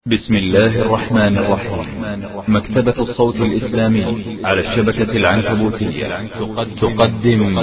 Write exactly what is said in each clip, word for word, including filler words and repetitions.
بسم الله الرحمن الرحيم. مكتبة الصوت الإسلامي على الشبكة العنكبوتية تقدم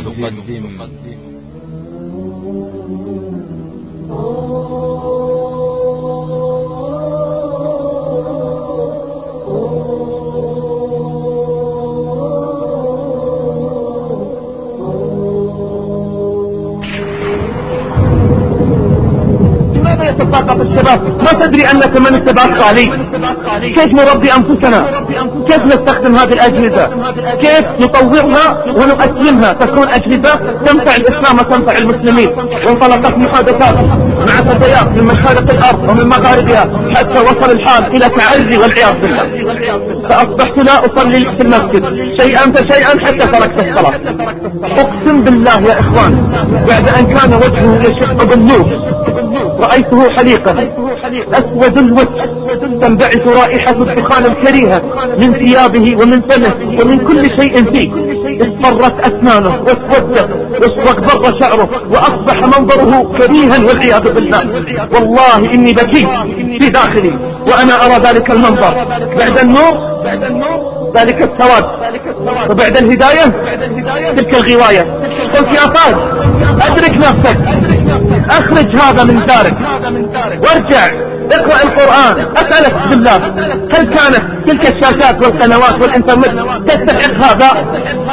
يتساقط الشباب. ما تدري أنك من الشباب صالح؟ كيف نربي أنفسنا؟ كيف نستخدم هذه الأجهزة؟ كيف نطورها ونؤسلمها تكون أجهزة تنفع الإسلام وتنفع المسلمين؟ وانطلقت محادثات مع فتيات من مشارق الأرض ومن مغاربها حتى وصل الحال إلى تعري والعياذ بالله. فأصبحت لا أصلي في المسجد شيئا فشيئا حتى تركت الصلاة. أقسم بالله يا إخوان، بعد أن كان وجهه يشق بالنور رأيته حليقا أسود الوجه تنبعث رائحة الدخان الكريهة من ثيابه ومن فمه ومن كل شيء فيه. اصفرت أسنانه واسودت واغبر شعره وأصبح منظره كريها والعياذ بالله. والله إني بكيت في داخلي وأنا أرى ذلك المنظر. بعد النور ذلك السواد، وبعد الهداية تلك الغواية. قلت يا فاز أدرك نفسك، أخرج هذا من دارك وارجع اقرأ القرآن. أسألك بالله، هل كانت تلك الشاشات والقنوات والإنترنت تستحق هذا؟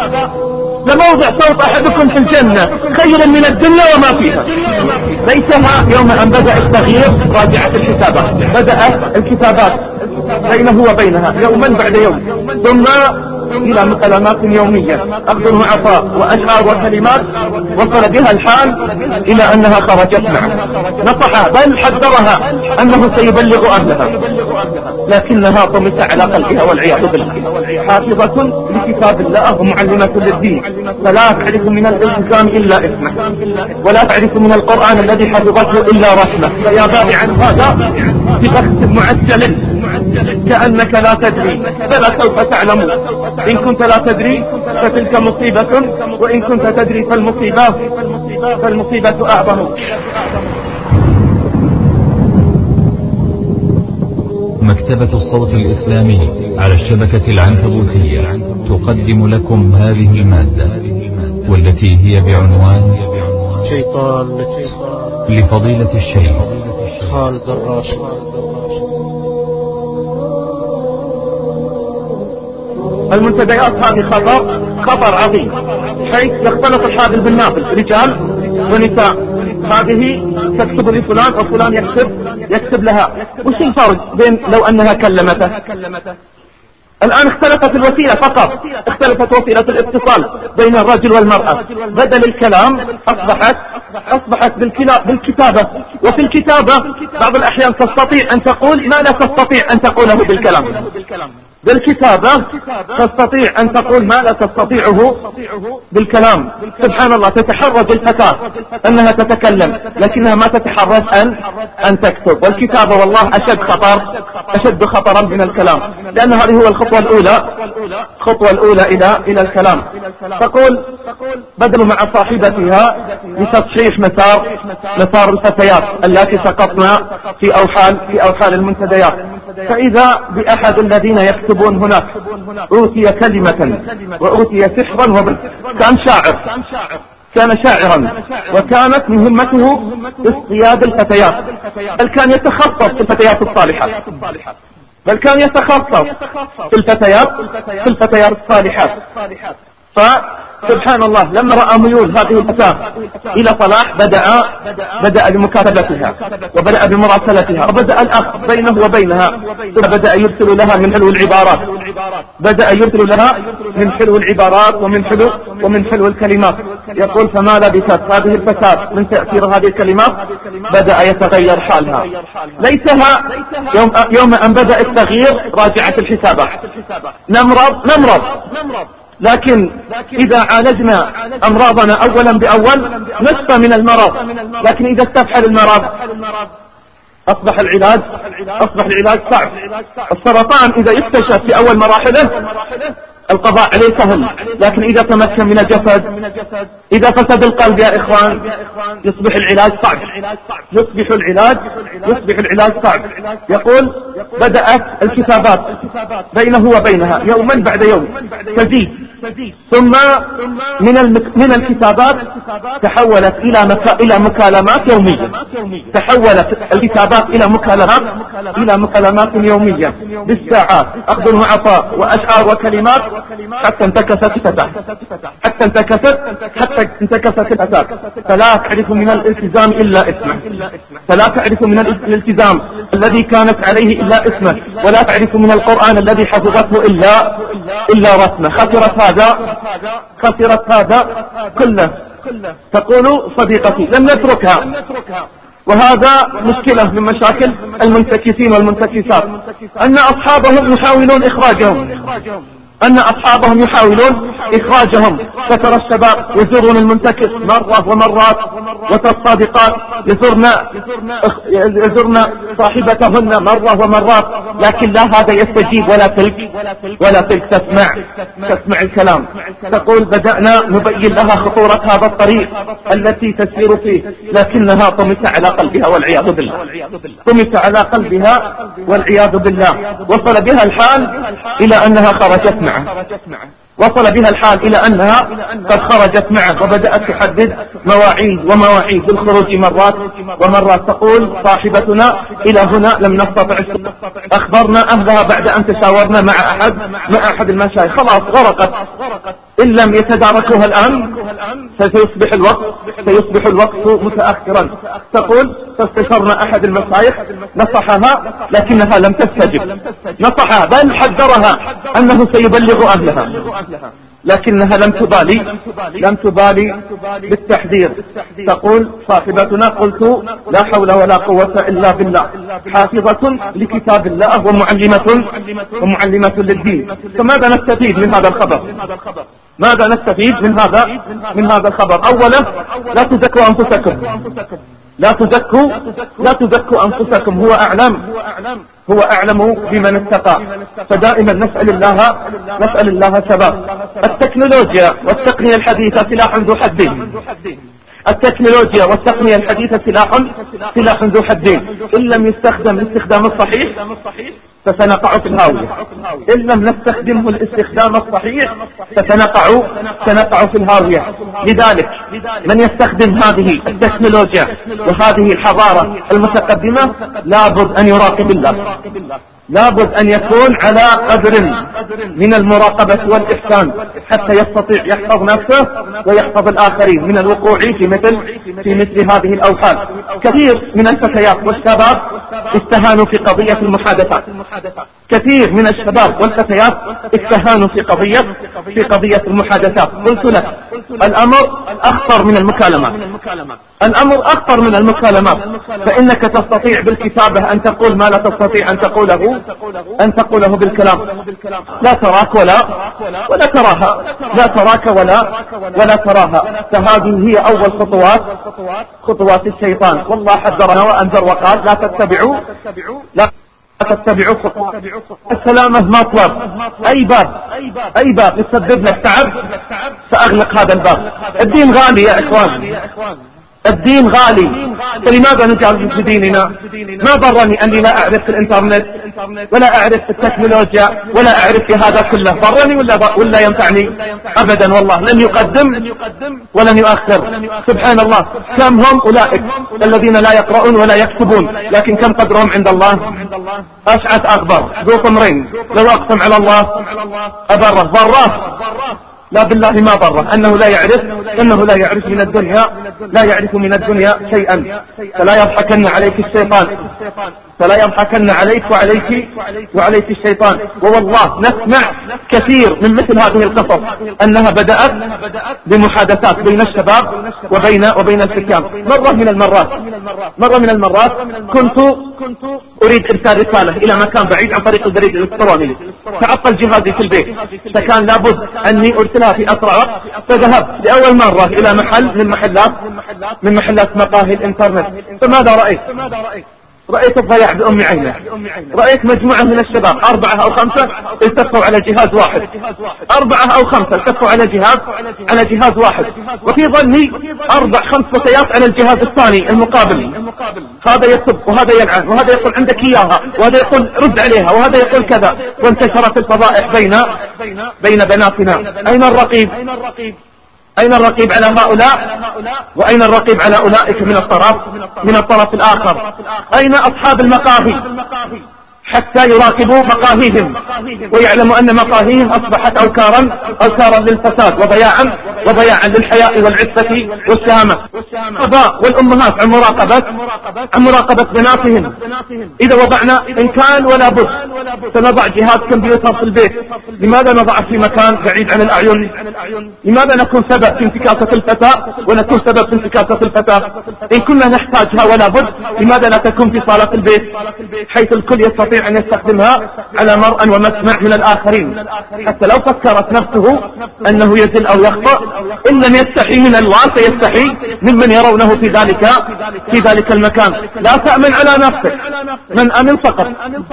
لموضع صوت أحدكم في الجنة خير من الدنيا وما فيها. ليتها يوم أن بدأ التغيير راجعت الحسابات، بدأت الكتابات بينه وبينها يوما بعد يوم، ثم إلى مكالمات يومية أخذ وعطاء وأشعار وكلمات. وصل بها الحال إلى أنها خرجت معه، نصحها بل حذرها أنه سيبلغ أهلها، لكنها طمس على قلبها والعياذ بالله. حافظة لكتاب الله ومعلمة للدين، فلا تعرف من الالتزام إلا اسمه، ولا تعرف من القرآن الذي حفظته إلا رسمه. فيا بائعا هذا ببخت معجل كأنك لا تدري فلا سوف تعلم. إن كنت لا تدري فتلك مصيبة، وإن كنت تدري فالمصيبة فالمصيبة أعظم. مكتبة الصوت الإسلامي على الشبكة العنكبوتية تقدم لكم هذه المادة، والتي هي بعنوان شيطان لفضيلة الشيخ خالد الراشد. المنتديات هذه خطر خطر عظيم، حيث يختلط الحاضر بالنافل، رجال ونساء. هذه تكتب لفلان وفلان يكتب يكتب لها. وش الفرق بين لو أنها كلمته؟ الآن اختلفت الوسيلة فقط، اختلفت وسيلة الاتصال بين الرجل والمرأة. بدل الكلام أصبحت أصبحت بالكتابة. وفي الكتابة بعض الأحيان تستطيع أن تقول ما لا تستطيع أن تقوله بالكلام. بالكتابة تستطيع أن تقول ما لا تستطيعه بالكلام. سبحان الله، تتحرج الفتاة أنها تتكلم لكنها ما تتحرج أن أن تكتب. والكتابة والله أشد خطر أشد خطرا من الكلام، لأن هذه هو الخطوة الأولى الخطوة الأولى إلى إلى الكلام. تقول بدل مع صاحبتها لتصحيح مسار مسار الفتيات التي سقطنا في أوحال في أوحال المنتديات. فإذا بأحد الذين يكتبون هناك أوتي كلمة وأوتي سحرا وبر. كان شاعر كان شاعرا وكانت مهمته اصطياد الفتيات، بل كان يتخصص في الفتيات الصالحات بل كان يتخصص في الفتيات في الفتيات الصالحات. فسبحان الله، لما رأى ميول هذه الفتاة إلى صلاح بدأ بدأ بمكاتبتها وبدأ بمراسلتها، وبدأ الأخ بينه وبينها، بدأ يرسل لها من حلو العبارات بدأ يرسل لها من حلو العبارات ومن حلو ومن حلو الكلمات. يقول فما لبثت هذه الفتاة من تأثير هذه الكلمات بدأ يتغير حالها. ليتها يوم, يوم أن بدأ التغيير راجعت الحسابات. نمرض نمرض لكن إذا عالجنا أمراضنا أولا بأول نشفى من المرض، لكن إذا استفحل المرض أصبح العلاج أصبح العلاج صعب. السرطان إذا يكتشف في أول مراحله القضاء عليه سهل، لكن إذا تمكن من الجسد، إذا فسد القلب يا إخوان يصبح العلاج صعب، يصبح العلاج يصبح العلاج صعب. يقول بدأت الكتابات بينه وبينها يوما بعد يوم تزيد، ثم من من الكتابات تحولت إلى إلى مكالمات يومية، تحولت الكتابات إلى مكالمات إلى مكالمات يومية بالساعات، أخذ وعطاء وأشعار وكلمات، حتى انتكست الفتاة، حتى انتكست حتى انتكست الفتاة، فلا تعرف من الالتزام إلا اسمه، فلا تعرف من الالتزام الذي كانت عليه إلا اسمه، ولا تعرف من القرآن الذي حفظته إلا إلا رسمه. خسرت هذا خسرت هذا كله. تقول صديقتي لم نتركها، وهذا مشكلة من مشاكل المنتكسين والمنتكسات، أن أصحابهم يحاولون إخراجهم أن أصحابهم يحاولون إخراجهم. فترى الشباب يزورون المنتكس مرة ومرات، وترى الصادقات يزورن يزورن صاحبتهن مرة ومرات، لكن لا هذا يستجيب ولا تلك ولا تلك تسمع تسمع الكلام. تقول بدأنا نبين لها خطورة هذا الطريق التي تسير فيه، لكنها طمس على قلبها والعياذ بالله، طمس على قلبها والعياذ بالله. وصل بها الحال إلى أنها خرجت معه، وصل بها الحال إلى أنها قد خرجت معه، وبدأت تحدد مواعيد ومواعيد بالخروج مرات ومرات. تقول صاحبتنا إلى هنا لم نستطع، أخبرنا أهلها بعد أن تشاورنا مع أحد مع أحد المشايخ، خلاص غرقت، إن لم يتداركوها الآن سيصبح الوقت سيصبح الوقت متأخرا. تقول فاستشرنا أحد المشايخ نصحها لكنها لم تستجب، نصحها بل حذرها أنه سيبلغ أهلها، لكنها لم تبالي لم تبالي بالتحذير. تقول صاحبتنا قلت لا حول ولا قوة إلا بالله، حافظة لكتاب الله ومعلمة ومعلمة للدين. فماذا نستفيد من هذا الخبر؟ ماذا نستفيد من هذا من هذا الخبر؟ أولا لا تزكوا أنفسكم، لا تزكوا لا تزكوا أنفسكم، هو أعلم هو أعلم بمن اتقى. فدائما نسأل الله نسأل الله ثبات. التكنولوجيا والتقنية الحديثة سلاح ذو حدين، التكنولوجيا والتقنية الحديثة سلاح سلاح ذو حدين، إن لم يستخدم الاستخدام الصحيح فسنقع في الهاوية، إن لم نستخدمه الاستخدام الصحيح فسنقع سنقع في الهاوية. لذلك من يستخدم هذه التكنولوجيا وهذه الحضارة المتقدمة لابد أن يراقب الله، لابد أن يكون على قدر من المراقبة والإحسان حتى يستطيع يحفظ نفسه ويحفظ الآخرين من الوقوع في مثل في مثل هذه الأوحال. كثير من الفتيات والشباب استهانوا في قضية المحادثات، كثير من الشباب والفتيات استهانوا في قضية في قضية المحادثات. قلت لك الأمر أخطر من المكالمات، الأمر أخطر من المكالمات، فإنك تستطيع بالكتابة أن تقول ما لا تستطيع أن تقوله أن تقوله بالكلام. لا تراك ولا ولا تراها، لا تراك ولا ولا تراها. فهذه هي أول خطوات خطوات الشيطان. والله حذرنا وأنذر وقال لا تتبعوا لا تتبعوا خطوات السلامة. ما طلب أي باب أي باب يسبب لك تعب سأغلق هذا الباب. الدين غالي يا إخوان، الدين غالي، فلماذا نجعل في ديننا؟ ما ضرني أني لا أعرف في الإنترنت ولا أعرف في التكنولوجيا ولا أعرف في هذا كله، ضرني ولا ولا ينفعني؟ أبدا والله، لن يقدم ولن يؤخر. سبحان الله، كم هم أولئك الذين لا يقرؤون ولا يكتبون، لكن كم قدرهم عند الله؟ أشعث أغبر ذو طمرين، لو أقسم على الله أبره ضره، لا بالله ما ضره، أنه لا يعرف أنه لا يعرف من الدنيا لا يعرف من الدنيا شيئا. فلا يضحكن عليك الشيطان، فلا يضحكن عليك وعليك وعليك الشيطان. ووالله نسمع كثير من مثل هذه القصص أنها بدأت بمحادثات بين الشباب وبين وبين الفتيان. مرة من المرات مرة من المرات كنت أريد إرسال رسالة إلى مكان بعيد عن طريق البريد الإلكتروني، تعطل جهازي في البيت، فكان لابد أني أرسلها في أسرع وقت. فذهبت لأول مرة إلى محل من محلات من محلات مقاهي الإنترنت. فماذا رأيت؟ رأيت الضياع بأم عينه. رأيت مجموعة من الشباب أربعة أو خمسة التفوا على جهاز واحد، أربعة أو خمسة التفوا على جهاز على جهاز واحد، وفي ظني أربع خمس فتيات على الجهاز الثاني المقابل، هذا يسب وهذا يلعن وهذا يقول عندك إياها وهذا يقول رد عليها وهذا يقول كذا، وانتشرت الفضائح بين بين بناتنا. أين الرقيب؟ أين الرقيب على هؤلاء؟ وأين الرقيب على أولئك من الطرف من الطرف الآخر؟ أين أصحاب المقاهي حتى يراقبوا مقاهيهم ويعلموا أن مقاهيهم أصبحت أوكارا أوكارا للفساد وضياعا وضياعا للحياء والعفة والشهامة. الآباء والأمهات عن مراقبة عن مراقبة بناتهم. إذا وضعنا إن كان ولا بد سنضع جهاز كمبيوتر في البيت، لماذا نضعه في مكان بعيد عن الأعين؟ لماذا نكون سبب في انتكاسة الفتاة ونكون سبب في انتكاسة الفتاة؟ إن كنا نحتاجها ولا بد، لماذا لا تكون في صالة البيت حيث الكل يستطيع أن يستخدمها على مرء ومسمع من الآخرين، حتى لو فكرت نفسه أنه يزل أو يخطئ إن لم يستحي من الوان سيستحي ممن يرونه في ذلك في ذلك المكان. لا تأمن على نفسك، من أمن فقط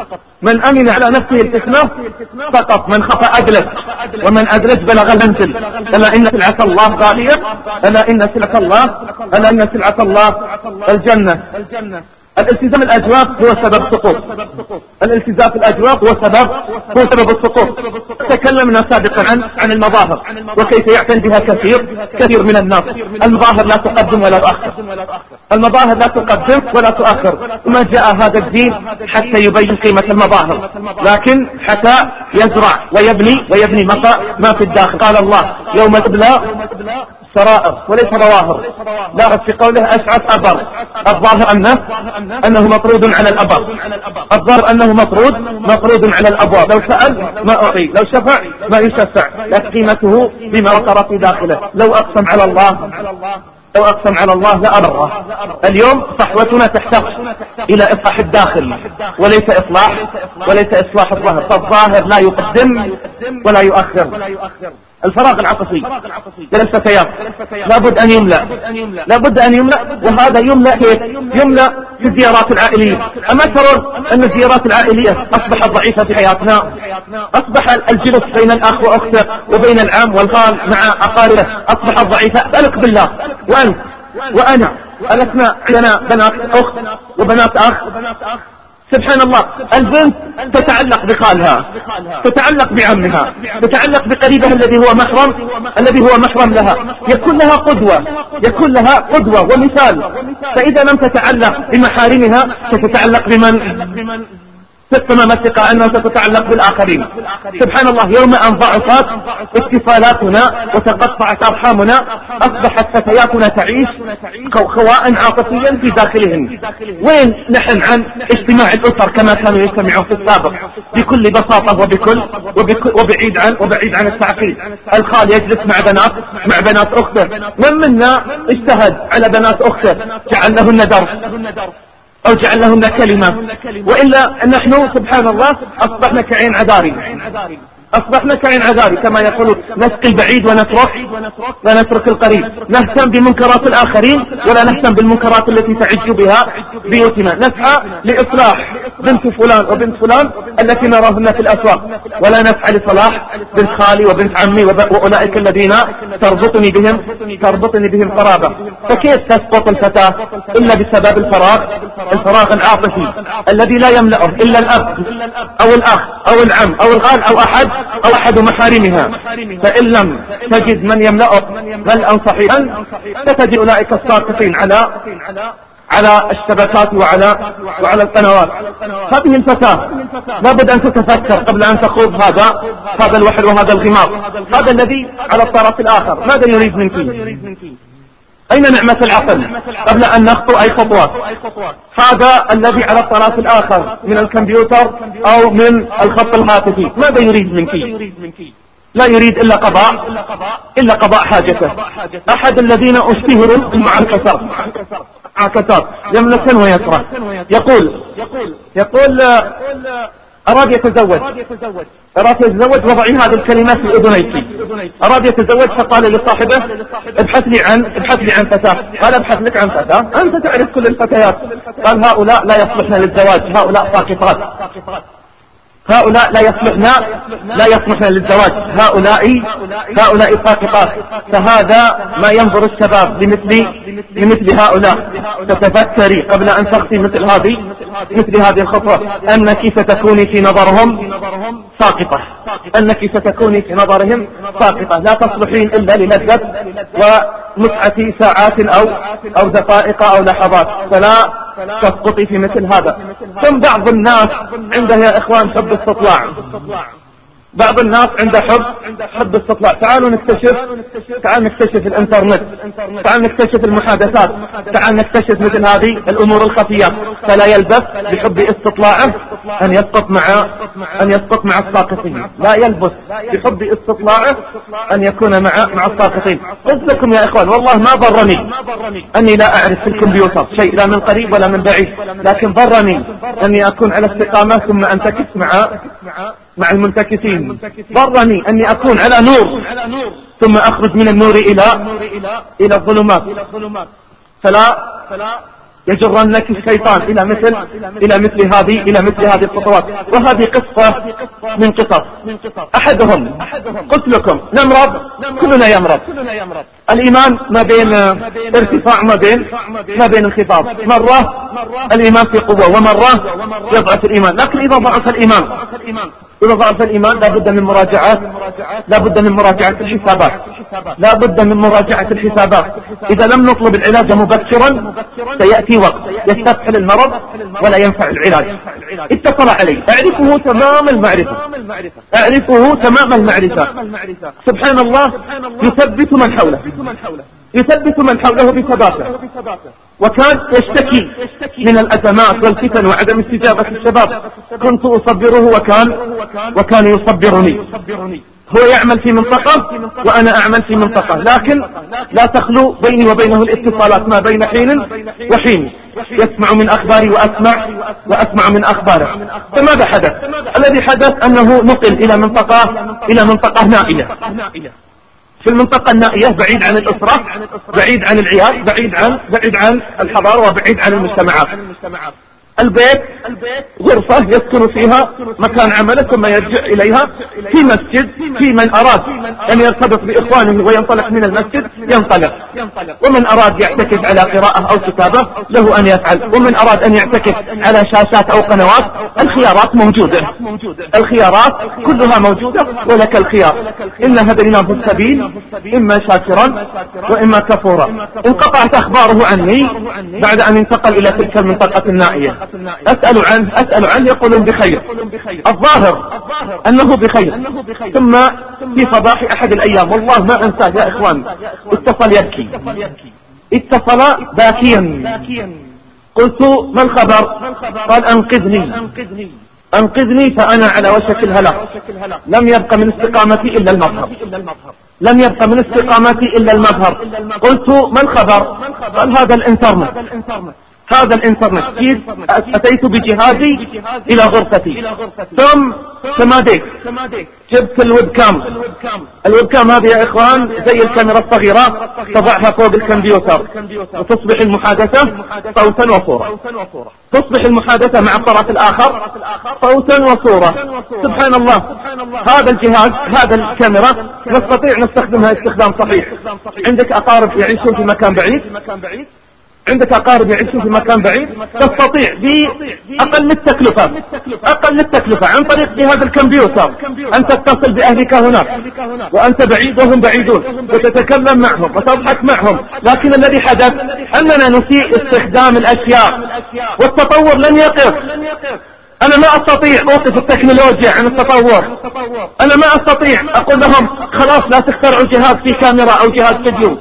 من أمن على نفسه الفتنة فقط، من خفى أدلج ومن أدلج بلغ المنزل. ألا إن سلعة الله غالية، ألا إن سلعة الله ألا إن سلعة الله الجنة. الالتزام الأجواب هو سبب السقوط. الالتزام في الأجواب هو سبب هو سبب السقوط. تكلمنا سابقا عن عن المظاهر وكيف يعتني بها كثير كثير من الناس. المظاهر لا تقدم ولا تؤخر، المظاهر لا تقدم ولا تؤخر. وما جاء هذا الدين حتى يبين قيمة المظاهر، لكن حتى يزرع ويبني ويبني ما في الداخل. قال الله يوم تبلى سرائر وليس ظواهر. لا في قوله أشعث أبر، الظاهر أنه أنه مطرود على الأبر، الظاهر أنه مطرود مطرود على الأبواب. لو سأل ما أعطي، لو شفع ما يشفع، لا قيمته بما وقر في داخله. لو أقسم على الله لو أقسم على الله لأبره. اليوم صحوتنا تحتاج إلى إصلاح الداخل وليس إصلاح وليس إصلاح الظاهر. فالظاهر لا يقدم ولا يؤخر. الفراغ العاطفي للفتيات لابد أن يملأ لابد أن يملأ وهذا يملأ كيف؟ يملأ في الزيارات العائلية. أما ترون أن الزيارات العائلية أصبحت ضعيفة في حياتنا، أصبح الجلوس بين الأخ وأخته وبين العم والخال مع أقاربه أصبحت ضعيفة. أسألك بالله وأنت وأنا ألسنا عندنا بنات أخت وبنات أخ؟ سبحان الله، البنت تتعلق بخالها، تتعلق بعمها، تتعلق بقريبها الذي هو محرم الذي هو محرم لها، يكون لها قدوة يكون لها قدوة ومثال. فإذا لم تتعلق بمحارمها ستتعلق بمن؟ تمام الثقة أنها ستتعلق بالآخرين. سبحان الله، يوم أن ضعفت اتصالاتنا وتقطعت أرحامنا أصبحت فتياتنا تعيش خواء عاطفيا في داخلهن. وين نحن عن اجتماع الأسر كما كانوا يجتمعون في السابق بكل بساطة وبكل, وبكل وبعيد عن وبعيد عن التعقيد. الخال يجلس مع بنات مع بنات أخته. من منا اجتهد على بنات أخته جعل لهن درس أو جعل لهن كلمة؟ وإلا نحن سبحان الله أصبحنا كعين عذاري أصبحنا كعين عذاري كما يقولون، نسقي البعيد ونترك ونترك القريب. نهتم بمنكرات الآخرين ولا نهتم بالمنكرات التي تعج بها بيوتنا. نسعى لإصلاح بنت فلان وبنت فلان التي نراهن في الأسواق، ولا نسعى لصلاح بنت خالي وبنت عمي وأولئك الذين تربطني بهم تربطني بهم قرابة. فكيف تسقط الفتاة إلا بسبب الفراغ الفراغ العاطفي الذي لا يملأه إلا الأب أو الأخ أو العم أو الخال أو أحد أو أحد محارمها. فإن لم تجد من يملأه ملأ صحيحا ستجد أولئك الساقطين على على الشبكات وعلى وعلى القنوات. هذه الفتاة لابد أن تتفكر قبل أن تخوض هذا هذا الوحل وهذا الغمار. هذا الذي على الطرف الآخر ماذا يريد منك؟ أين نعمة العقل قبل أن نخطو أي خطوات؟ هذا الذي على الطرف الآخر من الكمبيوتر أو من الخط الهاتفي ماذا يريد منك؟ لا يريد إلا قضاء إلا قضاء حاجته. أحد الذين اشتهروا المعاكسات معاكسات يملكن ويسرى يقول يقول أراد يتزوج أراد يتزوج وضعي هذه الكلمات في أذنيك. أراد يتزوج فقال لصاحبه ابحث لي عن ابحث لي عن فتاة. قال ابحث لك عن فتاة، أنت تعرف كل الفتيات. قال هؤلاء لا يصلحن للزواج، هؤلاء ساقطات، هؤلاء لا يصلحنا لا يصلحنا للزواج، هؤلاء هؤلاء ساقطات. فهذا ما ينظر الشباب لمثل لمثل هؤلاء. فتفكري قبل أن تخطي مثل هذه مثل هذه الخطوة أنك ستكوني في نظرهم ساقطة، أنك ستكوني في نظرهم ساقطة، لا تصلحين إلا للذة ومتعة ساعات أو أو دقائق أو لحظات، فلا تسقطي في مثل هذا. ثم بعض الناس عنده يا إخوان حب استطلاع، بعض الناس عنده حب حب استطلاع. تعالوا نكتشف تعالوا نكتشف الانترنت، تعالوا نكتشف المحادثات، تعالوا نكتشف مثل هذه الأمور الخفية. فلا يلبث بحب استطلاعه أن يسقط مع أن يسقط مع الساقطين، لا يلبث بحب استطلاعه أن يكون مع مع الساقطين. قلت لكم يا إخوان والله ما ضرني أني لا أعرف في الكمبيوتر شيء لا من قريب ولا من بعيد، لكن ضرني أني أكون على استقامة ثم أنتكس مع مع المنتكسين. ضرني أني أكون على نور ثم أخرج من النور إلى إلى الظلمات. فلا يجرنك الشيطان إلى مثل إلى مثل هذه إلى مثل هذه الخطوات. وهذه قصة من قصص أحدهم. قلت لكم نمرض، كلنا يمرض. الإيمان ما بين ارتفاع ما بين ما بين انخفاض. مرة الإيمان في قوة ومرة يضعف الإيمان. لكن إذا ضعف الإيمان إذا ضعف الإيمان لا بد من مراجعة لا بد من مراجعة الحسابات لا بد من مراجعة الحسابات. إذا لم نطلب العلاج مبكرا سيأتي وقت يستفحل المرض ولا ينفع العلاج. اتصل علي، أعرفه تمام المعرفة أعرفه تمام المعرفة سبحان الله، يثبت من حوله يثبت من حوله بثباته. وكان يشتكي من الأزمات والفتن وعدم استجابة الشباب، كنت أصبره وكان وكان يصبرني. هو يعمل في منطقة وأنا أعمل في منطقة، لكن لا تخلو بيني وبينه الاتصالات ما بين حين وحين. يسمع من أخباري وأسمع وأسمع من أخباره. فماذا حدث؟ الذي حدث أنه نقل إلى منطقة إلى منطقة نائية. في المنطقة النائية بعيد عن الأسرة، بعيد عن العيال، بعيد عن بعيد عن الحضارة وبعيد عن المجتمعات. البيت غرفة يسكن فيها مكان عمله ثم يرجع إليها، في مسجد. في من أراد أن يرتبط بإخوانه وينطلق من المسجد ينطلق، ومن أراد يعتكف على قراءة أو كتابة له أن يفعل، ومن أراد أن يعتكف على شاشات أو قنوات. الخيارات موجودة الخيارات كلها موجودة ولك الخيار. إن هديناه السبيل إما شاكرا وإما كفورا. انقطعت أخباره عني بعد أن انتقل إلى تلك المنطقة النائية. أسأل عنه أسأل عنه يقولون بخير، الظاهر أنه بخير. ثم في صباح أحد الأيام والله ما أنساه يا إخوان اتصل يبكي اتصل باكيا. قلت ما الخبر؟ قال أنقذني أنقذني فأنا على وشك الهلاك. لم يبق من استقامتي إلا المظهر لم يبق من استقامتي إلا المظهر. قلت ما الخبر؟ قال هذا الانترنت هذا الانترنت. كيف؟ أتيت بجهازي إلى غرفتي ثم تماديت جبت الويب كام. الويب كام هذه يا إخوان زي الكاميرا الصغيرة، تضعها فوق الكمبيوتر وتصبح المحادثة صوتا وصورة. تصبح المحادثة مع الطرف الآخر صوتا وصورة. سبحان الله، هذا الجهاز هذا الكاميرا نستطيع نستخدمها استخدام صحيح. عندك أقارب يعيشون في مكان بعيد عندك أقارب يعيشون في مكان بعيد، تستطيع بأقل التكلفة أقل التكلفة عن طريق جهاز الكمبيوتر أن تتصل بأهلك هناك وأنت بعيد وهم بعيدون وتتكلم معهم وتضحك معهم. لكن الذي حدث أننا نسيء استخدام الأشياء، والتطور لن يقف. أنا ما أستطيع أوقف التكنولوجيا عن التطور. أنا ما أستطيع أقول لهم خلاص لا تخترعوا جهاز في كاميرا أو جهاز فيديو.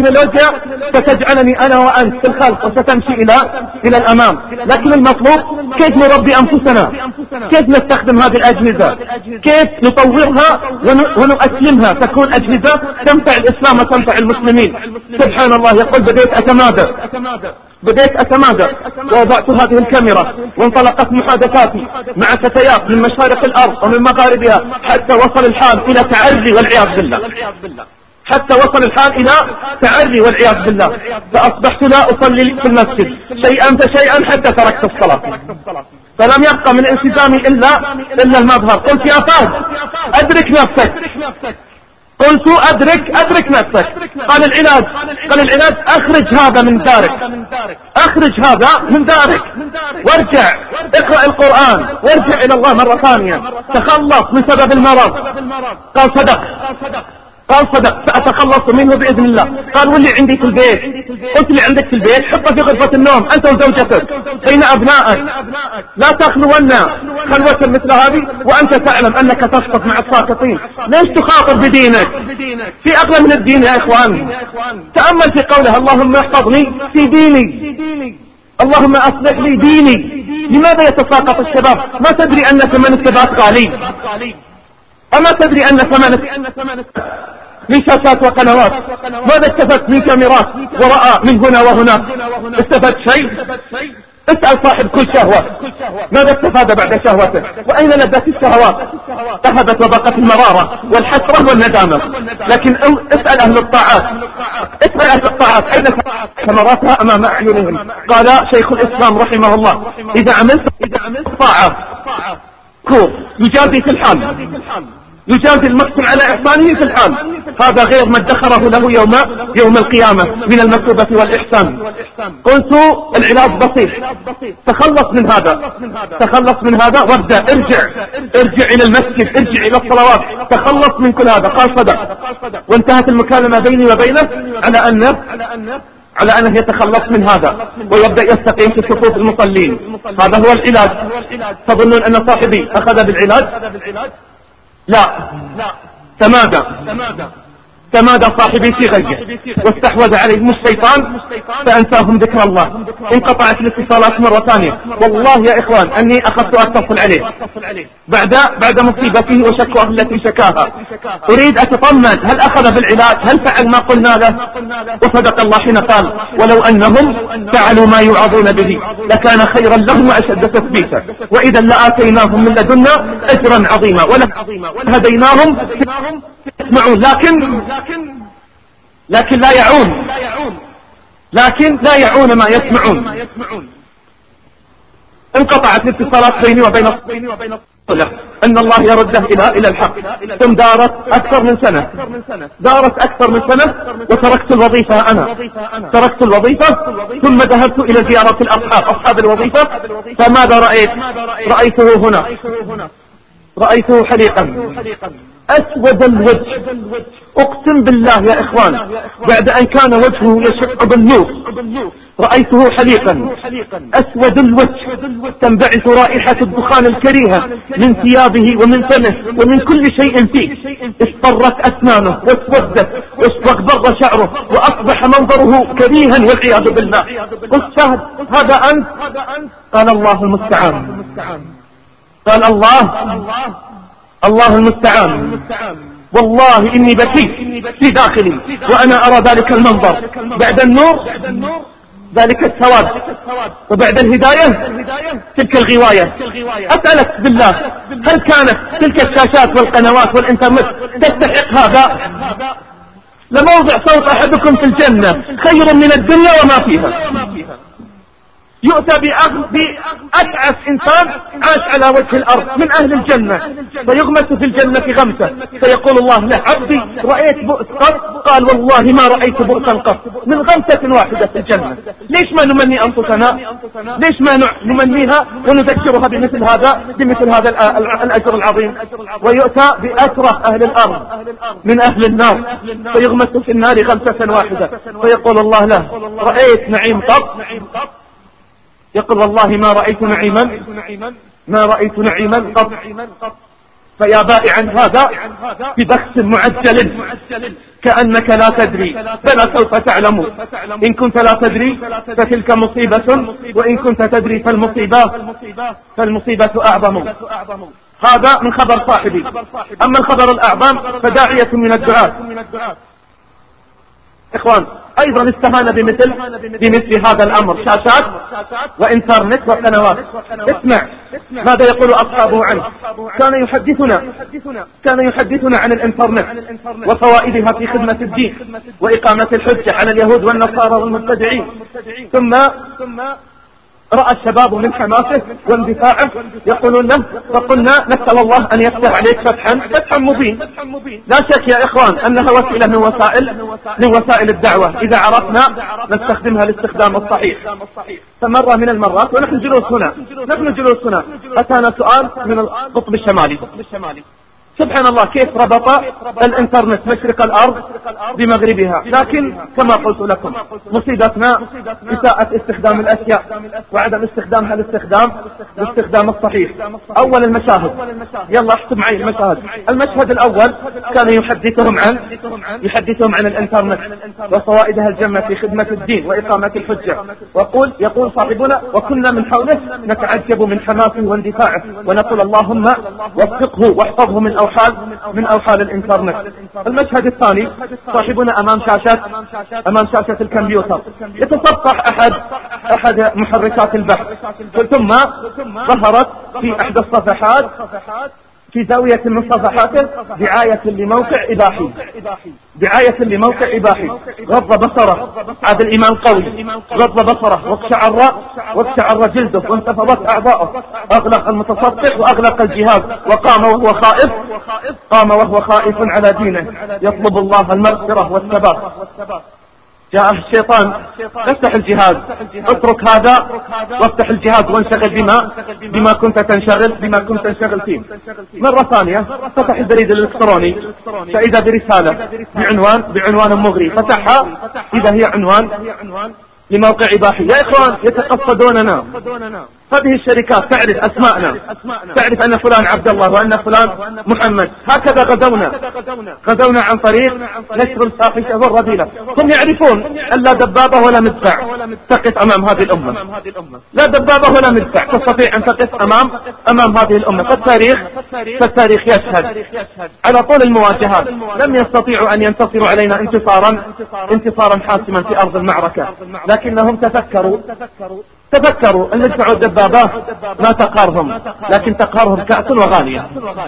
التكنولوجيا ستجعلني أنا وأنت في الخلق وستمشي إلى إلى الأمام. لكن المطلوب كيف نربي أنفسنا، كيف نستخدم هذه الأجهزة، كيف نطورها ونؤسلمها تكون أجهزة تنفع الإسلام وتنفع المسلمين. سبحان الله، يقول بديت أتمادى بديت أتمادى ووضعت هذه الكاميرا وانطلقت محادثاتي مع فتيات من مشارق الأرض ومن مغاربها، حتى وصل الحال إلى تعري والعياذ بالله، حتى وصل الحال إلى تعري والعياذ بالله. فأصبحت لا أصلي في المسجد شيئا فشيئا حتى تركت الصلاة، فلم يبقى من التزامي إلا إلا المظهر. قلت يا فهد أدرك نفسك، قلت أدرك أدرك نفسك. قال العلاج قال العلاج أخرج هذا من دارك، أخرج هذا من دارك وارجع اقرأ القرآن وارجع إلى الله مرة ثانية، تخلص من سبب المرض. قال صدق قال صدق سأتخلص منه بإذن الله. قال واللي عندي في البيت؟ قلت اللي عندك في البيت حطه في غرفة النوم أنت وزوجتك بين أبنائك، لا تخلون خلوة مثل هذه وأنت تعلم أنك تسقط مع الساقطين. ليش تخاطر بدينك؟ في أغلى من الدين يا إخوان. تأمل في قولها اللهم احفظني في ديني، اللهم أصلح لي ديني. لماذا يتساقط الشباب؟ ما تدري أن ثمن الثبات غالي؟ أما تدري أن ثمن من شاشات وقنوات؟ ماذا استفدت من كاميرات ورأى من هنا وهناك؟ استفدت شيء؟ اسأل صاحب كل شهوة ماذا استفاد بعد شهوته؟ وأين لذة الشهوات؟ ذهبت وبقت المرارة والحسرة والندامة. لكن اسأل أهل الطاعات، اسأل أهل الطاعات أين ثمراتها أمام أعينهم؟ قال شيخ الإسلام رحمه الله إذا عملت طاعة كور يجازي في الحال، يجازي المقتل على إحسانه في الحال. هذا غير ما ادخره له يوم يوم القيامة من المثوبة والإحسان. قلت العلاج بسيط، تخلص من هذا تخلص من هذا وابدأ ارجع ارجع إلى المسجد، ارجع إلى الصلوات، تخلص من كل هذا. قال صدق. وانتهت المكالمة بيني وبينه على أنه على أنه يتخلص من هذا ويبدأ يستقيم في صفوف المصلين. هذا هو العلاج. تظنون أن صاحبي أخذ بالعلاج؟ لا، تمادى تمادى صاحبي في غيه واستحوذ عليهم الشيطان فأنساهم ذكر الله. انقطعت الاتصالات مرة ثانية. والله يا إخوان أني أخذت أتصل عليه بعد بعد مصيبته وشكواه التي شكاها. أريد أتطمن هل أخذ بالعلاج، هل فعل ما قلنا له؟ وصدق الله حين قال ولو أنهم فعلوا ما يوعظون به لكان خيرا لهم وأشد تثبيتا وإذا لآتيناهم من لدنا أجرا عظيما ولهديناهم يسمعون. لكن لكن لا يعون لكن لا يعون ما يسمعون. انقطعت الاتصالات بيني وبين الصلة أن الله يرده إلى إلى الحق. ثم دارت أكثر من سنة دارت أكثر من سنة وتركت الوظيفة. أنا تركت الوظيفة ثم ذهبت إلى زيارة الأصحاب أصحاب الوظيفة. فماذا رأيت؟ رأيته هنا رأيته حليقا أسود الوجه. أقسم بالله يا إخوان بعد أن كان وجهه يشق بالنور رأيته حليقا أسود الوجه تنبعث رائحة الدخان الكريهة من ثيابه ومن فمه ومن كل شيء فيه. اصفرت أسنانه واسودت واغبر شعره وأصبح منظره كريها والعياذ بالله. قلت فهد هذا أنت؟ قال الله المستعان. قال الله الله المستعان. والله إني بكيت في داخلي وأنا أرى ذلك المنظر بعد النور ذلك السواد وبعد الهداية تلك الغواية. أسألك بالله هل كانت تلك الشاشات والقنوات والإنترنت تستحق هذا؟ لموضع صوت أحدكم في الجنة خير من الدنيا وما فيها. يؤتى بأسعف إنسان عاش على وجه الأرض من أهل الجنة فيغمس في الجنة غمسة فيقول الله له عبدي رأيت بؤس قط؟ قال والله ما رأيت بؤسا قط من غمسة واحدة في الجنة. ليش ما نمني أنفسنا؟ ليش ما نمنيها ونذكرها بمثل هذا بمثل هذا الأجر العظيم؟ ويؤتى بأسرف أهل الأرض من أهل النار فيغمس في النار غمسة واحدة فيقول الله له رأيت نعيم قط؟ يقول والله ما رأيت نعيما ما رأيت نعيما قط. فيا بائعا هذا ببخس معجل كأنك لا تدري بل سوف تعلم. إن كنت لا تدري فتلك مصيبة، وإن كنت تدري فالمصيبة فالمصيبة أعظم. هذا من خبر صاحبي. أما الخبر الأعظم فداعية من الدعاة. إخوان أيضا استهان بمثل بمثل هذا الأمر شاشات وإنترنت وقنوات. اسمع ماذا يقول أصحابه عنه. كان يحدثنا كان يحدثنا عن الإنترنت وفوائدها في خدمة الدين وإقامة الحجة على اليهود والنصارى والمبتدعين. ثم رأى الشباب من حماسه واندفاعه يقولون له فقلنا نسأل الله أن يفتح عليك فتحا فتحا مبين. لا شك يا إخوان أنها وسيلة من وسائل من وسائل الدعوة إذا عرفنا نستخدمها الاستخدام الصحيح. فمرة من المرات ونحن جلوس هنا نحن جلوس هنا أتانا سؤال من القطب الشمالي. سبحان الله كيف ربط الانترنت مشرق الأرض بمغربها. لكن كما قلت لكم مصيبتنا إساءة استخدام الأشياء وعدم استخدامها الاستخدام الاستخدام الصحيح. أول المشاهد يلا احسب معي المشاهد. المشهد الأول كان يحدثهم عن يحدثهم عن الانترنت وفوائدها الجمة في خدمة الدين وإقامة الحجة. وقول يقول صاحبنا وكنا من حوله نتعجب من حماسه واندفاعه ونقول اللهم وفقه واحفظه من أوحال من أوحال الإنترنت. المشهد الثاني صاحبنا أمام شاشة أمام شاشة الكمبيوتر يتصفح أحد أحد محركات البحث. ثم ظهرت في أحد الصفحات في زاوية من صفحاته دعاية لموقع إباحي دعاية لموقع إباحي. غض بصره عاد الإيمان قوي غض بصره واقشعر واقشعر جلده وانتفضت أعضاؤه. أغلق المتصفح وأغلق الجهاز وقام وهو خائف قام وهو خائف على دينه يطلب الله المغفرة والثبات. جاء الشيطان افتح الجهاز اترك هذا وافتح الجهاز وانشغل بما بما كنت تنشغل بما كنت تنشغل فيه. مرة ثانية فتح البريد الإلكتروني فإذا برسالة بعنوان بعنوان مغري. فتحها إذا هي عنوان لموقع إباحي. يا إخوان يتقصدوننا. هذه الشركات تعرف أسماءنا تعرف أن فلان عبد الله وأن فلان محمد. هكذا غدونا غدونا عن طريق نشر الفاحشة والرذيلة. هم يعرفون أن لا دبابة ولا مدفع تقف أمام هذه الأمة. لا دبابة ولا مدفع تستطيع أن تقف أمام أمام هذه الأمة. فالتاريخ فالتاريخ يشهد على طول المواجهات لم يستطيعوا أن ينتصروا علينا انتصارا انتصارا حاسما في أرض المعركة. لكنهم تفكروا تفكروا أن يدفعوا الدبابات لا تقارهم لكن تقارهم كأس وغانية.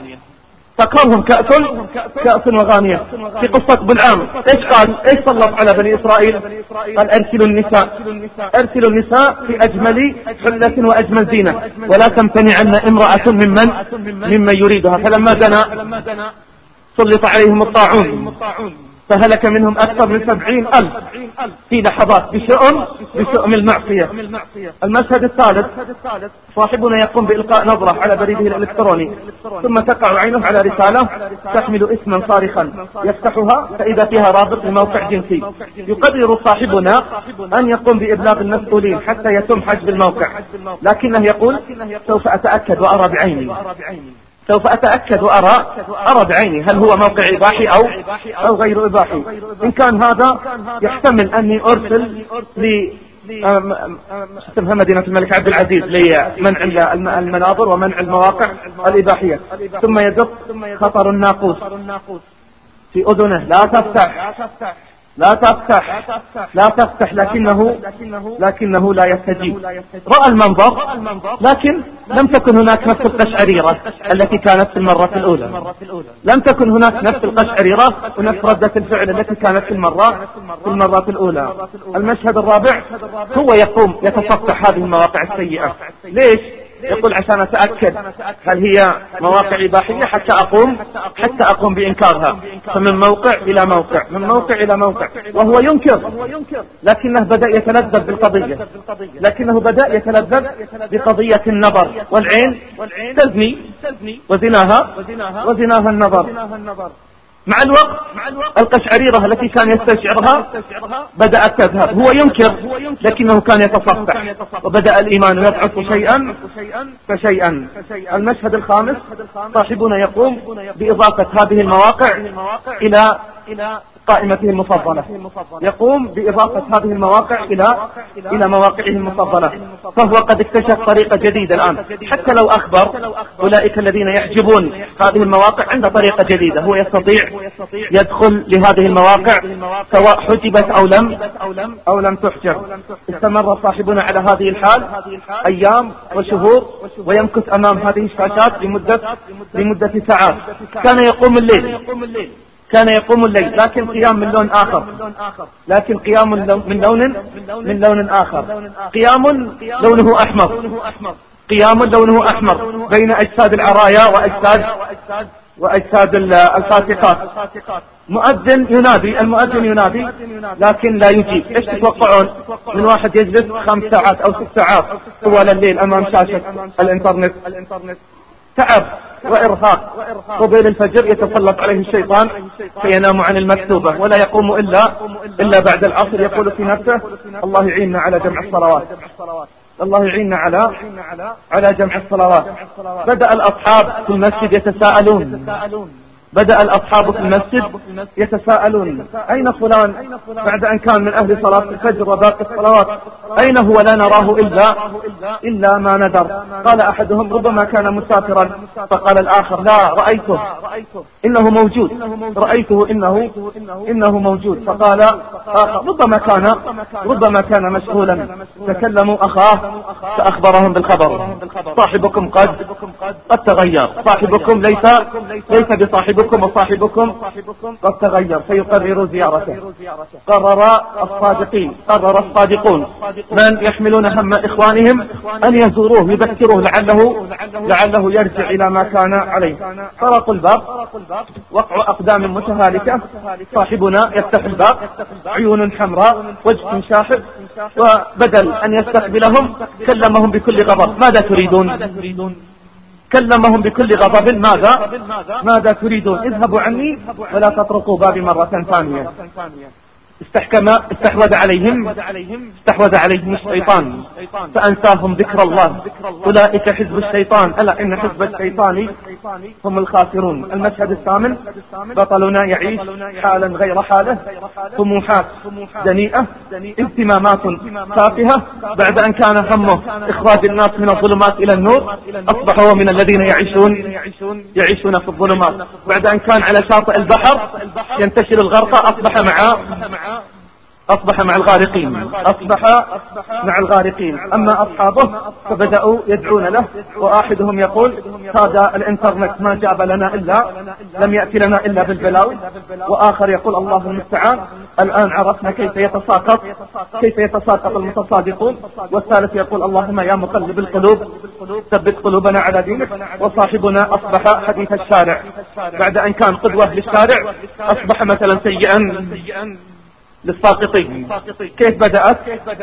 تقارهم كأس كأس وغانية. في قصة بلعام ايش قال ايش سلط على بني إسرائيل؟ قال ارسلوا النساء ارسلوا النساء في أجمل حلة وأجمل زينة ولا تمتنعن امرأة ممن ممن يريدها. فلما دنا سلط عليهم الطاعون فهلك منهم أكثر من سبعين ألف في لحظات بشؤم بشؤم المعصية. المشهد الثالث صاحبنا يقوم بإلقاء نظرة على بريده الإلكتروني ثم تقع عينه على رسالة تحمل اسما صارخا يفتحها فإذا فيها رابط لموقع جنسي. يقرر صاحبنا أن يقوم بإبلاغ المسؤولين حتى يتم حجب الموقع. لكنه يقول سوف أتأكد وأرى بعيني سوف أتأكد وأرى أرى بعيني هل هو موقع إباحي أو أو غير إباحي. إن كان هذا يحتمل أني أرسل ل اسمها مدينة الملك عبد العزيز لمنع المناظر ومنع المواقع الإباحية. ثم يدق خطر الناقوس في أذنه لا تفتح لا تفتح لا تفتح لكنه لكنه لا يستجيب. رأى المنظر لكن لم تكن هناك نفس القشعريرة التي كانت في المرة الأولى. لم تكن هناك نفس القشعريرة ونفس ردة الفعل التي كانت في المرة في المرة الأولى. المشهد الرابع هو يقوم يتصفح هذه المواقع السيئة. ليش؟ يقول عشان أتأكد هل هي مواقع إباحية حتى أقوم حتى أقوم بإنكارها. فمن موقع إلى موقع من موقع إلى موقع وهو ينكر لكنه بدأ يتلذذ بالقضية لكنه بدأ يتلذذ بقضية النظر. والعين تزني وزناها وزناها النظر. مع الوقت القشعريرة التي كان يستشعرها بدأت تذهب. هو ينكر لكنه كان يتصفح، وبدأ الإيمان يضعف شيئا فشيئا. المشهد الخامس صاحبنا يقوم بإضافة هذه المواقع إلى قائمته المفضلة، يقوم بإضافة هذه المواقع إلى إلى مواقعه المفضلة، فهو قد اكتشف طريقة جديدة الآن. حتى لو أخبر أولئك الذين يحجبون هذه المواقع عند طريقة جديدة، هو يستطيع يدخل لهذه المواقع سواء حجبت أو لم أو لم تحجب. استمر صاحبنا على هذه الحال أيام وشهور، ويمكث أمام هذه الشاشات لمدة لمدة ساعات. كان يقوم الليل كان يقوم الليل لكن قيام من لون آخر، لكن قيام من لون من لون آخر، قيام لونه أحمر، قيام لونه أحمر بين أجساد العرايا وأجساد وأجساد الفاسقات. مؤذن ينادي، المؤذن ينادي لكن لا يجيب. ايش تتوقعون من واحد يجلس خمس ساعات أو ست ساعات طوال الليل أمام شاشة الإنترنت؟ تعب وإرهاق. قبيل الفجر يتسلط عليه الشيطان فينام عن المكتوبة ولا يقوم إلا إلا بعد العصر، يقول في نفسه الله يعيننا على جمع الصلوات، الله يعيننا على على جمع الصلوات. بدأ الأصحاب في المسجد يتساءلون بدأ الأصحاب في المسجد يتساءلون أين فلان بعد أن كان من أهل صلاة الفجر وباقي الصلوات؟ أين هو؟ لا نراه إلا إلا ما ندر. قال أحدهم ربما كان مسافرا، فقال الآخر لا رأيته إنه موجود، رأيته إنه إنه موجود. فقال آخر ربما كان ربما كان مشغولا. تكلموا أخاه فأخبرهم بالخبر، صاحبكم قد قد تغير، صاحبكم ليس ليس بصاحبكم وصاحبكم قد تغير، فيقرر زيارته. قرر الصادقين قرر الصادقون من يحملون هم إخوانهم أن يزوروه يذكروه لعله لعله يرجع إلى ما كان عليه. طرقوا الباب، وقع أقدام متهالكة، صاحبنا يفتح الباب، عيون حمراء، وجه شاحب، وبدل أن يستقبلهم كلمهم بكل غضب. ماذا تريدون؟ كلمهم بكل غضب. ماذا ماذا تريدون؟ اذهبوا عني ولا تطرقوا بابي مرة ثانية. استحكم استحوذ عليهم استحوذ عليهم الشيطان فأنساهم ذكر الله. أولئك حزب الشيطان، ألا إن حزب الشيطان هم الخاسرون. المشهد الثامن بطلنا يعيش حالا غير حاله، طموحات دنيئة، اهتمامات تافهة. بعد أن كان همه إخراج الناس من الظلمات إلى النور، أصبح هو من الذين يعيشون يعيشون في الظلمات. بعد أن كان على شاطئ البحر ينتشر الغرق، أصبح مع أصبح مع الغارقين أصبح مع الغارقين. أما أصحابه فبدأوا يدعون له، وأحدهم يقول هذا الإنترنت ما جاب لنا إلا لم يأتي لنا إلا بالبلاوي، وآخر يقول الله المستعان الآن عرفنا كيف يتساقط كيف يتساقط المتصادقون، والثالث يقول اللهم يا مقلب القلوب ثبت قلوبنا على دينك. وصاحبنا أصبح حديث الشارع، بعد أن كان قدوة للشارع أصبح مثلا سيئا للساقطين. كيف بدأت؟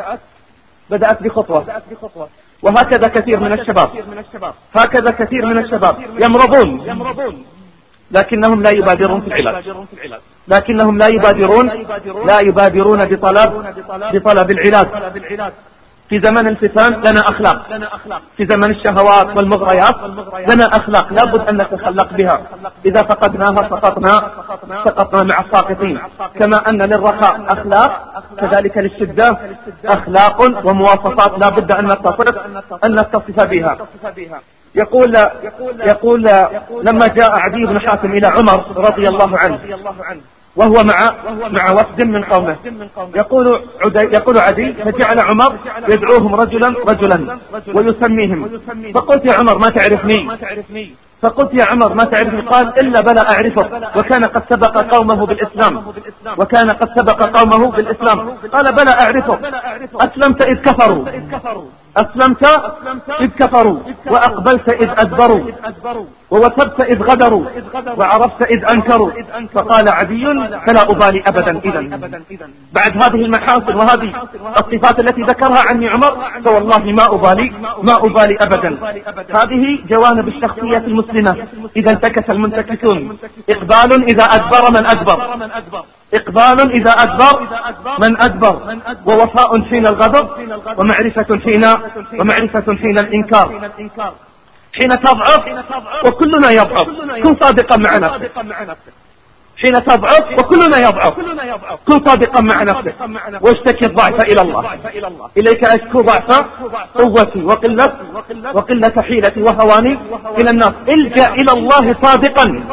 بدأت بخطوة. وهكذا كثير من الشباب هكذا كثير من الشباب يمرضون لكنهم لا يبادرون في العلاج لكنهم لا يبادرون لا يبادرون بطلب بطلب العلاج. في زمن الفتن لنا أخلاق، في زمن الشهوات والمغريات لنا أخلاق لابد أن نتخلق بها. إذا فقدناها سقطنا سقطنا مع الساقطين. كما أن للرخاء أخلاق كذلك للشدة أخلاق ومواصفات لابد أن نتصف أن نتصف بها. يقول يقول لما جاء عدي بن حاتم إلى عمر رضي الله عنه وهو مع مع وفد من قومه، يقول عدي يقول عدي فجعل عمر يدعوهم رجلا رجلا ويسميهم. فقلت يا عمر ما تعرفني؟ فقلت يا عمر ما تعرفني؟ قال إلا بلى أعرفك، وكان قد سبق قومه بالإسلام وكان قد سبق قومه بالإسلام. قال بلى أعرفك، أسلمت إذ كفروا أسلمت إذ كفروا وأقبلت إذ أدبروا ووثبت إذ غدروا وعرفت إذ أنكروا. فقال عدي فلا أبالي أبدا. إذن بعد هذه المحاسن وهذه الصفات التي ذكرها عني عمر فوالله ما أبالي ما أبالي أبدا. هذه جوانب الشخصية المسلمة. إذا انتكس المنتكسون: إقبال إذا أدبر من أدبر، إقبال إذا أدبر من أدبر، ووفاء حين الغضب، ومعرفة حين ومعرفة حين الإنكار. حين تضعف وكلنا يضعف كن صادقا مع نفسك. حين تضعف وكلنا يضعف كن صادقا مع نفسك واشتكي الضعف إلى الله. إليك أشكو ضعف قوتي وقلة وقلة حيلتي وهواني إلى الناس. الجأ إلى الله صادقا،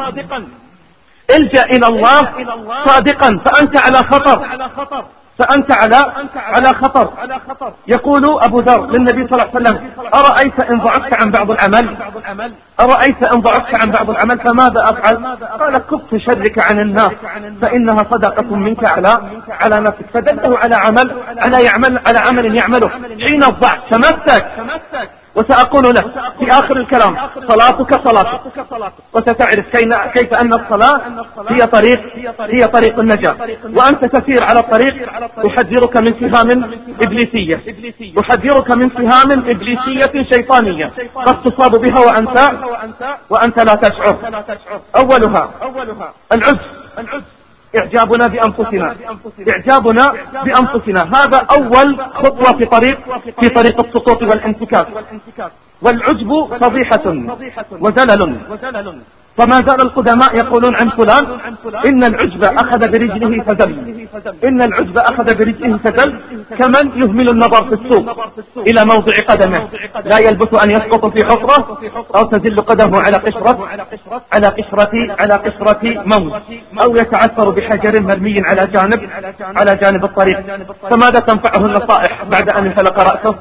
الجأ إلى الله صادقا فأنت على خطر، فأنت على على خطر. يقول أبو ذر للنبي صلى الله عليه وسلم: أرأيت إن ضعفت عن بعض العمل أرأيت إن ضعفت عن بعض العمل فماذا أفعل؟ قال: كف شرك عن الناس فإنها صدقة منك على على نفسك. فدله على عمل على يعمل على عمل يعمله حين الضعف. تمسك. وسأقول لك في آخر الكلام: صلاتك صلاتك، وستعرف كيف أن الصلاة هي طريق هي طريق النجاة. وأنت تسير على الطريق أحذرك من سهام إبليسية، أحذرك من سهام إبليسية شيطانية قد تصاب بها وأنت وأنت لا تشعر. أولها العجز، إعجابنا بأنفسنا إعجابنا بأنفسنا هذا أول خطوة في طريق في طريق السقوط والانتكاس. والعجب فضيحة وزلل. فما زال القدماء يقولون عن فلان: إن العجب أخذ برجله فزل، إن العجب أخذ برجله فزل، كمن يهمل النظر في السوق إلى موضع قدمه، لا يلبث أن يسقط في حفرة أو تزل قدمه على قشرة على قشرة على قشرة موت، أو يتعثر بحجر مرمي على جانب على جانب الطريق. فماذا تنفعه النصائح بعد أن انفلق رأسه؟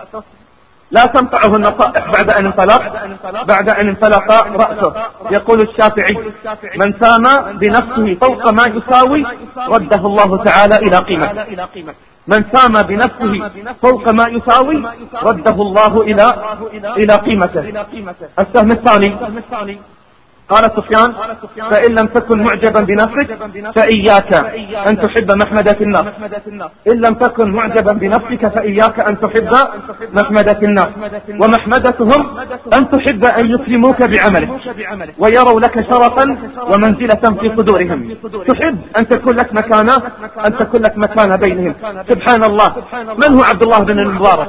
لا تنفعه النصائح بعد أن انفلق بعد أن انفلق رأسه. يقول الشافعي: من سام بنفسه فوق ما يساوي رده الله تعالى إلى قيمته. من سام بنفسه فوق ما يساوي رده الله إلى إلى قيمته. السهم الثاني: قال سفيان: فإن لم تكن معجبا بنفسك فإياك أن تحب محمدة الناس. إن لم تكن معجبا بنفسك فإياك أن تحب محمدة الناس. ومحمدتهم أن تحب أن يكرموك بعملك ويروا لك شرفا ومنزلة في صدورهم. تحب أن تكون لك مكانة أن تكون لك مكانة بينهم. سبحان الله، من هو عبد الله بن المبارك؟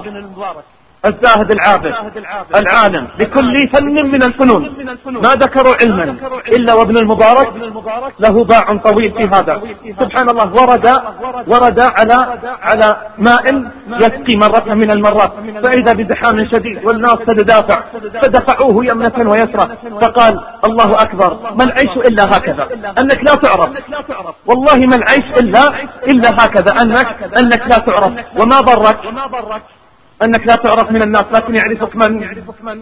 الزاهد العابد العالم بكل فن من الفنون. ما ذكروا علما إلا وابن المبارك له باع طويل في هذا. سبحان الله، ورد ورد على على ماء يسقي مرة من المرات فإذا بزحام شديد والناس تدافع فدفعوه يمنة ويسرى فقال: الله أكبر، ما العيش إلا هكذا، أنك لا تعرف. والله ما العيش إلا إلا هكذا، أنك أنك لا تعرف. وما ضرك أنك لا تعرف من الناس، لكن يعرفك من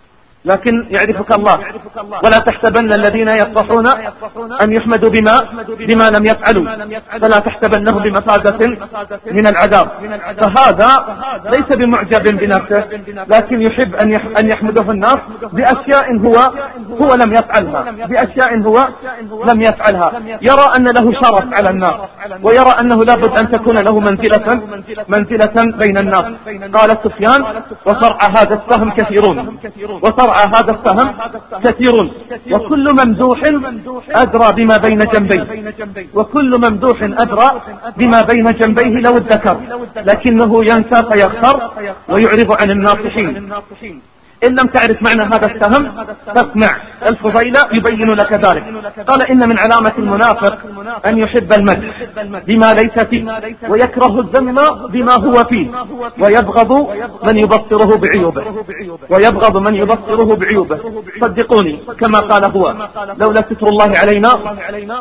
لكن يعرفك الله. ولا تحسبن الذين يفرحون أن يحمدوا بما بما لم يفعلوا فلا تحسبنهم بمفازة من العذاب. فهذا ليس بمعجب بنفسه، لكن يحب أن يحمده الناس بأشياء هو هو لم يفعلها بأشياء هو لم يفعلها يرى أن له شرف على الناس، ويرى أنه لابد أن تكون له منزلة منزلة بين الناس. قال سفيان: وصرع هذا السهم كثيرون وصرع هذا السهم كثير، وكل ممدوح أدرى بما بين جنبيه وكل ممدوح أدرى بما بين جنبيه لو ادكر، لكنه ينسى فيغتر ويعرض عن الناصحين. إن لم تعرف معنى هذا السهم فاسمع الفضيل يبين لك ذلك. قال: إن من علامة المنافق أن يحب المدح بما ليس فيه ويكره الذم بما هو فيه ويبغض من يبصره بعيوبه ويبغض من يبصره بعيوبه. صدقوني كما قال هو: لولا ستر الله علينا